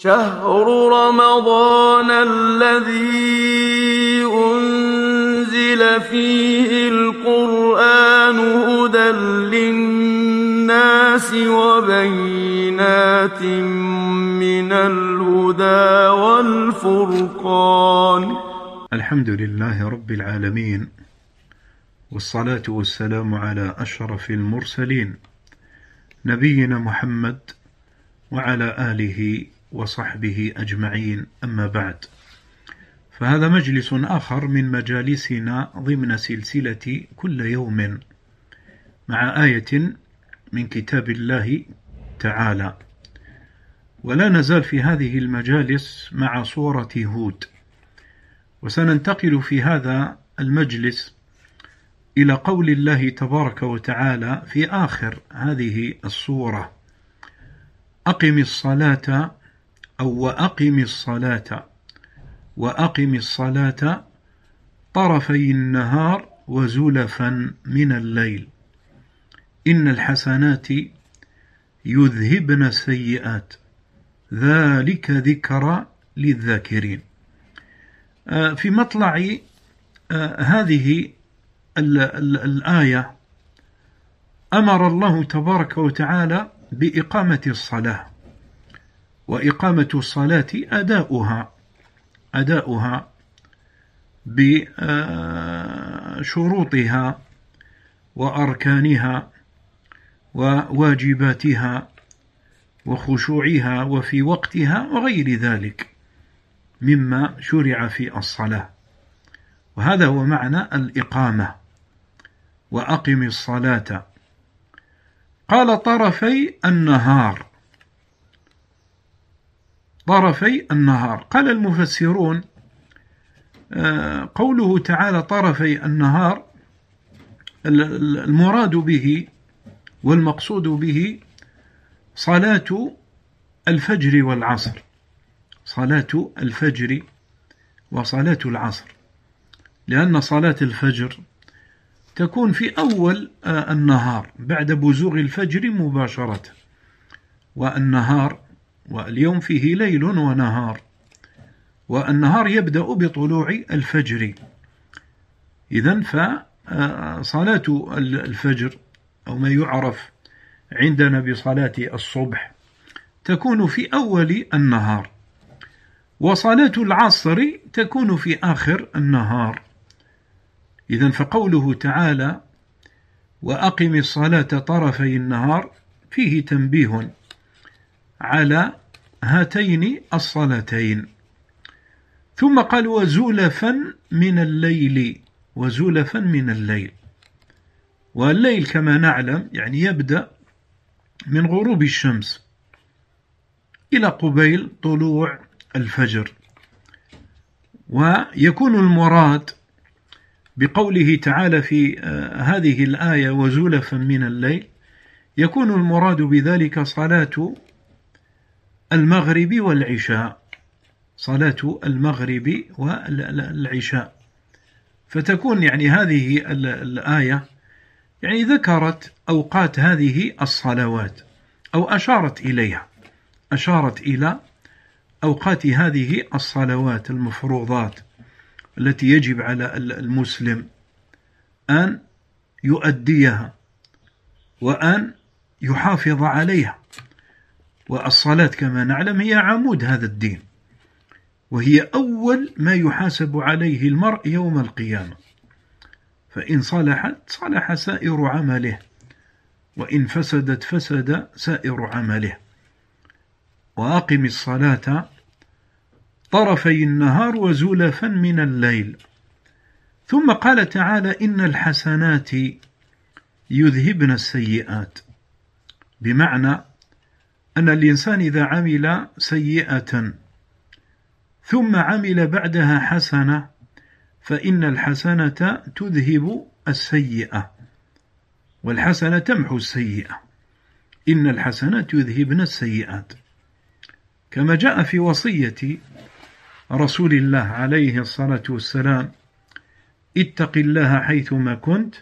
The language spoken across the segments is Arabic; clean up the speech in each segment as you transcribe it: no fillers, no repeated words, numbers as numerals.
شهر رمضان الذي أنزل فيه القرآن هدى للناس وبينات من الهدى والفرقان. الحمد لله رب العالمين، والصلاة والسلام على أشرف المرسلين نبينا محمد وعلى آله وصحبه أجمعين، أما بعد، فهذا مجلس آخر من مجالسنا ضمن سلسلة كل يوم مع آية من كتاب الله تعالى، ولا نزال في هذه المجالس مع سورة هود، وسننتقل في هذا المجلس إلى قول الله تبارك وتعالى في آخر هذه السورة: أقم الصلاة أو وأقم الصلاة طرفي النهار وزلفا من الليل إن الحسنات يذهبن السيئات ذلك ذكرى للذاكرين. في مطلع هذه الآية أمر الله تبارك وتعالى بإقامة الصلاة، وإقامة الصلاة أداؤها بشروطها وأركانها وواجباتها وخشوعها وفي وقتها وغير ذلك مما شرع في الصلاة، وهذا هو معنى الإقامة. وأقم الصلاة. قال طرفي النهار. قال المفسرون قوله تعالى طرفي النهار المراد به والمقصود به صلاة الفجر والعصر، صلاة الفجر وصلاة العصر، لأن صلاة الفجر تكون في أول النهار بعد بزوغ الفجر مباشرة، والنهار واليوم فيه ليل ونهار، والنهار يبدأ بطلوع الفجر. إذن فصلاة الفجر أو ما يعرف عندنا بصلاة الصبح تكون في أول النهار، وصلاة العصر تكون في آخر النهار. إذن فقوله تعالى وأقم الصلاة طرفي النهار فيه تنبيه على هاتين الصلاتين. ثم قال وزلفا من الليل. والليل كما نعلم يعني يبدأ من غروب الشمس إلى قبيل طلوع الفجر، ويكون المراد بقوله تعالى في هذه الآية وزلفا من الليل، يكون المراد بذلك صلاة المغرب والعشاء، صلاة المغرب والعشاء. فتكون يعني هذه الآية يعني ذكرت أوقات هذه الصلوات أو أشارت إلى أوقات هذه الصلوات المفروضات التي يجب على المسلم أن يؤديها وأن يحافظ عليها. والصلاة كما نعلم هي عمود هذا الدين، وهي أول ما يحاسب عليه المرء يوم القيامة، فإن صلحت صلح سائر عمله، وإن فسدت فسد سائر عمله. وأقم الصلاة طرفي النهار وزلفا من الليل. ثم قال تعالى إن الحسنات يذهبن السيئات، بمعنى أن الإنسان إذا عمل سيئة ثم عمل بعدها حسنة فإن الحسنة تذهب السيئة، والحسنة تمحو السيئة. إن الحسنات يذهبن السيئات، كما جاء في وصية رسول الله عليه الصلاة والسلام: اتق الله حيثما كنت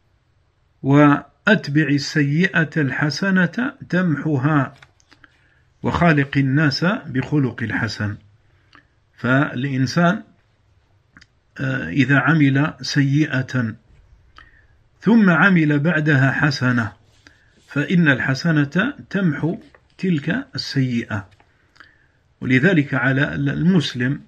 وأتبع السيئة الحسنة تمحها وخالق الناس بخلق الحسن. فالإنسان إذا عمل سيئة ثم عمل بعدها حسنة فإن الحسنة تمحو تلك السيئة. ولذلك على المسلم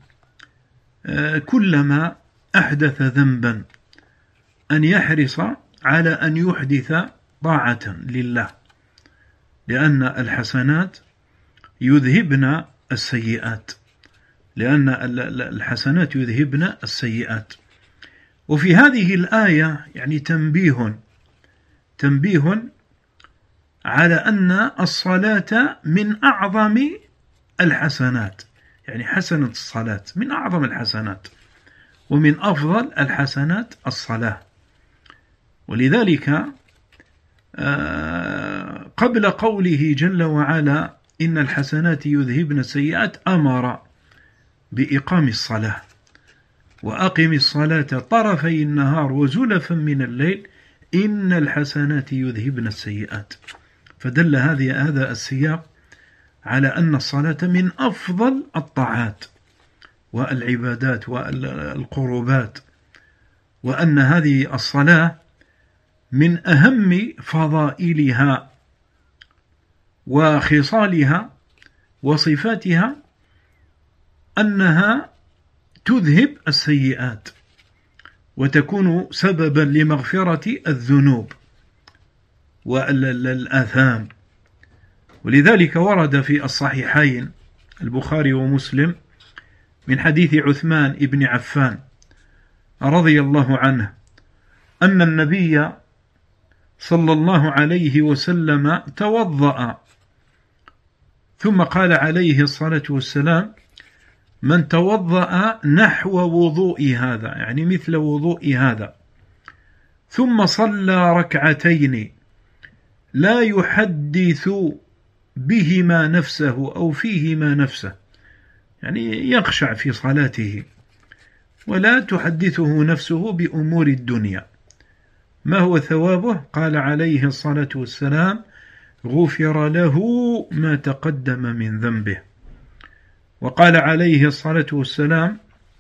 كلما أحدث ذنبا أن يحرص على أن يحدث طاعة لله، لأن الحسنات يذهبن السيئات، لأن الحسنات يذهبن السيئات. وفي هذه الآية يعني تنبيه على أن الصلاة من أعظم الحسنات، يعني حسنة الصلاة من أعظم الحسنات، ومن أفضل الحسنات الصلاة. ولذلك قبل قوله جل وعلا إن الحسنات يذهبن السيئات أمر بإقام الصلاة، وأقم الصلاة طرفي النهار وزلفا من الليل إن الحسنات يذهبن السيئات. فدل هذا السياق على أن الصلاة من أفضل الطاعات والعبادات والقربات، وأن هذه الصلاة من أهم فضائلها وخصالها وصفاتها أنها تذهب السيئات وتكون سببا لمغفرة الذنوب والآثام. ولذلك ورد في الصحيحين البخاري ومسلم من حديث عثمان بن عفان رضي الله عنه أن النبي صلى الله عليه وسلم توضأ ثم قال عليه الصلاة والسلام من توضأ نحو وضوء هذا، يعني مثل وضوء هذا، ثم صلى ركعتين لا يحدث بهما نفسه أو فيهما نفسه، يعني يخشع في صلاته ولا تحدثه نفسه بأمور الدنيا، ما هو ثوابه؟ قال عليه الصلاة والسلام غفر له ما تقدم من ذنبه. وقال عليه الصلاة والسلام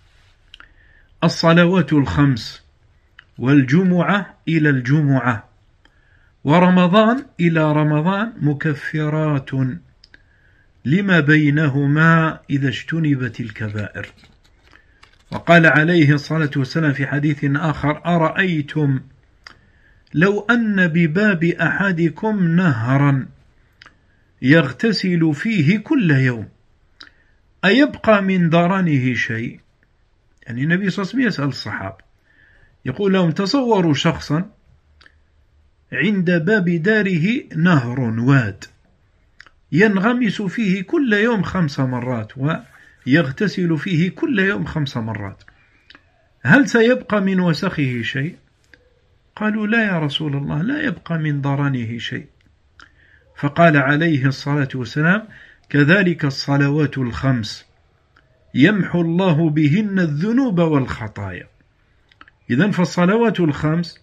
الصلوات الخمس والجمعة إلى الجمعة ورمضان إلى رمضان مكفرات لما بينهما إذا اجتنبت الكبائر. وقال عليه الصلاة والسلام في حديث آخر أرأيتم لو أن بباب أحدكم نهرا يغتسل فيه كل يوم أيبقى من درنه شيء؟ يعني النبي صلى الله عليه وسلم يسأل الصحابة يقول لهم تصوروا شخصا عند باب داره نهر واد ينغمس فيه كل يوم 5 مرات ويغتسل فيه كل يوم 5 مرات، هل سيبقى من وسخه شيء؟ قالوا لا يا رسول الله، لا يبقى من ضرنه شيء. فقال عليه الصلاة والسلام كذلك الصلوات الخمس يمحو الله بهن الذنوب والخطايا. إذن فالصلوات الخمس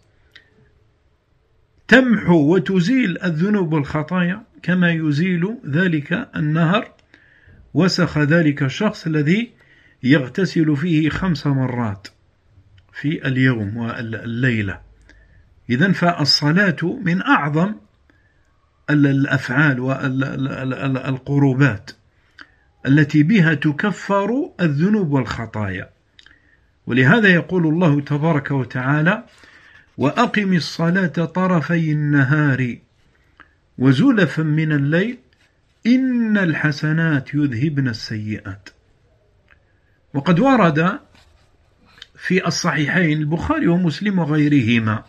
تمحو وتزيل الذنوب والخطايا كما يزيل ذلك النهر وسخ ذلك الشخص الذي يغتسل فيه 5 مرات في اليوم والليلة. إذن فالصلاة من أعظم الأفعال والقربات التي بها تكفر الذنوب والخطايا. ولهذا يقول الله تبارك وتعالى وأقم الصلاة طرفي النهار وزلفا من الليل إن الحسنات يذهبن السيئات. وقد ورد في الصحيحين البخاري ومسلم وغيرهما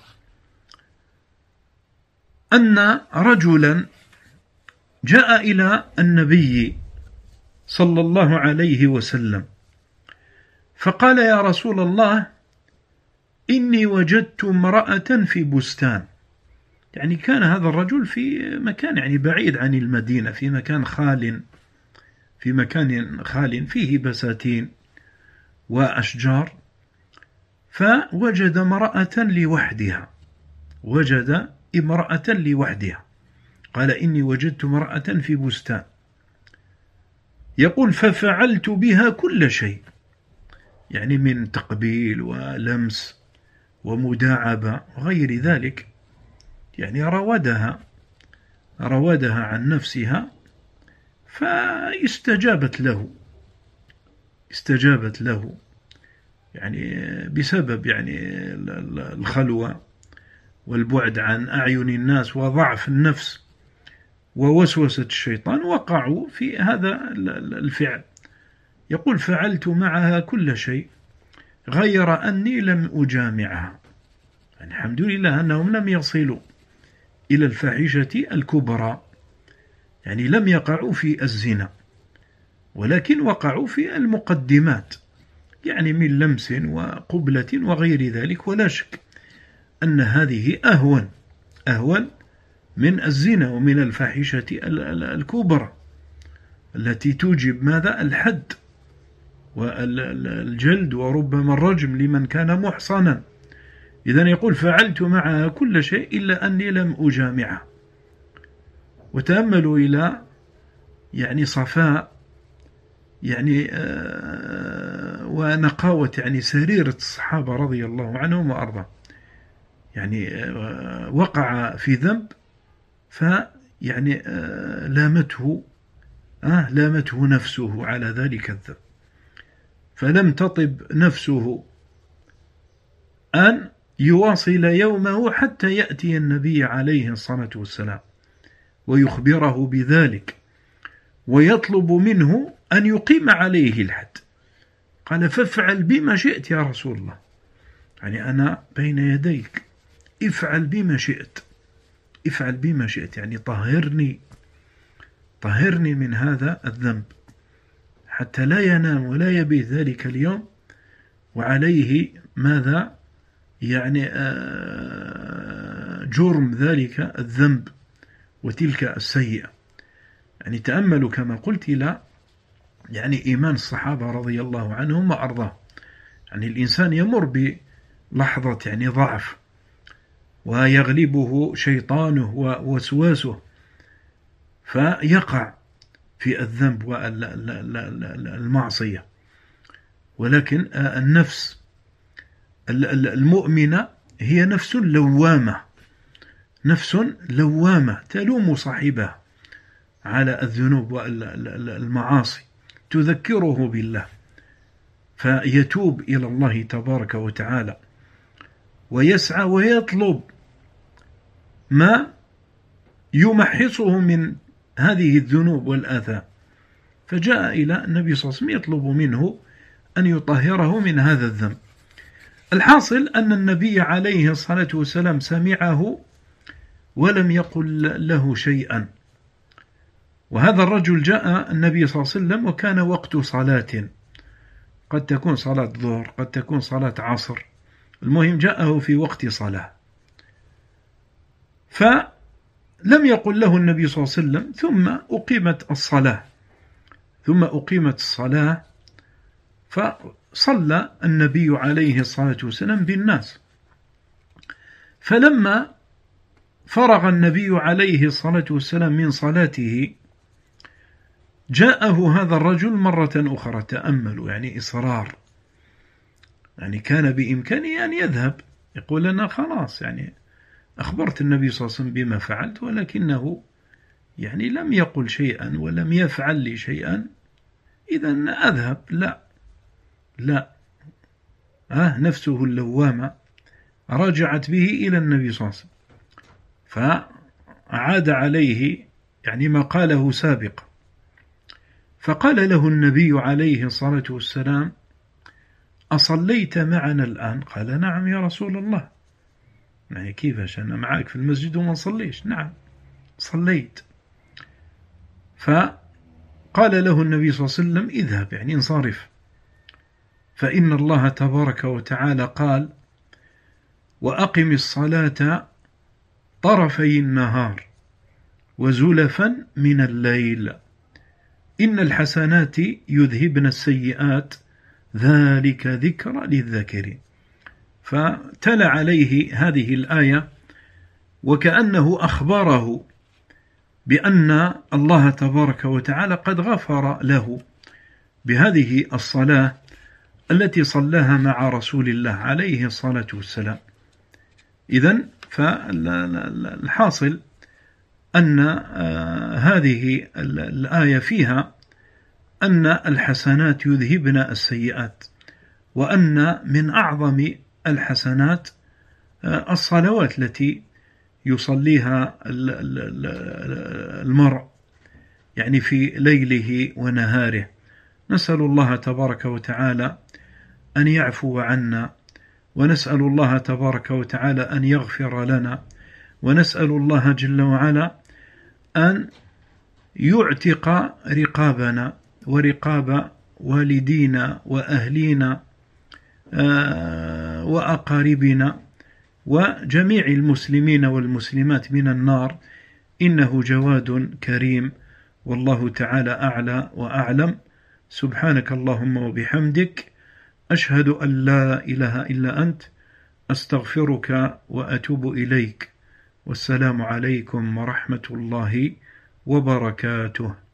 أن رجلا جاء إلى النبي صلى الله عليه وسلم فقال يا رسول الله إني وجدت امرأة في بستان، يعني كان هذا الرجل في مكان يعني بعيد عن المدينة، في مكان خال فيه بساتين وأشجار، فوجد امرأة لوحدها، قال إني وجدت امرأة في بستان يقول ففعلت بها كل شيء، يعني من تقبيل ولمس ومداعبة وغير ذلك، يعني راودها عن نفسها فاستجابت له يعني بسبب يعني الخلوة والبعد عن أعين الناس وضعف النفس ووسوسة الشيطان، وقعوا في هذا الفعل. يقول فعلت معها كل شيء غير أني لم أجامعها، يعني الحمد لله أنهم لم يصلوا إلى الفاحشة الكبرى، يعني لم يقعوا في الزنا، ولكن وقعوا في المقدمات، يعني من لمس وقبلة وغير ذلك. ولا شك أن هذه أهون من الزنا ومن الفاحشة الكبرى التي توجب ماذا؟ الحد والجلد وربما الرجم لمن كان محصنا. إذن يقول فعلت معها كل شيء إلا أني لم أجامعها. وتأملوا إلى يعني صفاء يعني ونقاوة يعني سريرة الصحابة رضي الله عنهم وأرضاهم، يعني وقع في ذنب فيعني لامته نفسه على ذلك الذنب، فلم تطب نفسه أن يواصل يومه حتى يأتي النبي عليه الصلاة والسلام ويخبره بذلك ويطلب منه أن يقيم عليه الحد. قال فافعل بما شئت يا رسول الله، يعني أنا بين يديك، افعل بما شئت، يعني طهرني من هذا الذنب حتى لا ينام ولا يبيت ذلك اليوم وعليه ماذا؟ يعني جرم ذلك الذنب وتلك السيئة. يعني تأملوا كما قلت إلى يعني إيمان الصحابة رضي الله عنهم وأرضاهم. يعني الإنسان يمر بلحظة يعني ضعف ويغلبه شيطانه ووسواسه فيقع في الذنب والمعصية، ولكن النفس المؤمنة هي نفس لوامة تلوم صاحبها على الذنوب والمعاصي، تذكره بالله فيتوب إلى الله تبارك وتعالى ويسعى ويطلب ما يمحصه من هذه الذنوب والآثام. فجاء إلى النبي صلى الله عليه وسلم يطلب منه أن يطهره من هذا الذنب. الحاصل أن النبي عليه الصلاة والسلام سمعه ولم يقل له شيئا. وهذا الرجل جاء النبي صلى الله عليه وسلم وكان وقت صلاة، قد تكون صلاة ظهر، قد تكون صلاة عصر، المهم جاءه في وقت صلاة، فلم يقل له النبي صلى الله عليه وسلم ثم أقيمت الصلاة فصلى النبي عليه الصلاة والسلام بالناس. فلما فرغ النبي عليه الصلاة والسلام من صلاته جاءه هذا الرجل مرة أخرى. تأملوا يعني إصرار، يعني كان بإمكانه أن يذهب يقول لنا خلاص يعني أخبرت النبي صلى الله عليه وسلم بما فعلت، ولكنه يعني لم يقل شيئا ولم يفعل لي شيئا، إذن أذهب. لا نفسه اللوامة رجعت به إلى النبي صلى الله عليه وسلم فعاد عليه يعني ما قاله سابقا. فقال له النبي عليه الصلاة والسلام أصليت معنا الآن؟ قال نعم يا رسول الله. يعني كيفاش أنا معك في المسجد وما صليش؟ نعم صليت. فقال له النبي صلى الله عليه وسلم اذهب، يعني انصرف، فإن الله تبارك وتعالى قال وأقم الصلاة طرفي النهار وزلفا من الليل إن الحسنات يذهبن السيئات ذلك ذكرى للذاكرين. فتلا عليه هذه الآية وكأنه أخبره بأن الله تبارك وتعالى قد غفر له بهذه الصلاة التي صلاها مع رسول الله عليه الصلاة والسلام. إذن فالحاصل أن هذه الآية فيها أن الحسنات يذهبن السيئات، وأن من أعظم الحسنات الصلوات التي يصليها المرء يعني في ليله ونهاره. نسأل الله تبارك وتعالى أن يعفو عنا، ونسأل الله تبارك وتعالى أن يغفر لنا، ونسأل الله جل وعلا أن يعتق رقابنا ورقاب والدينا وأهلينا وأقاربنا وجميع المسلمين والمسلمات من النار، إنه جواد كريم، والله تعالى أعلى وأعلم. سبحانك اللهم وبحمدك، أشهد أن لا إله إلا أنت، أستغفرك وأتوب إليك، والسلام عليكم ورحمة الله وبركاته.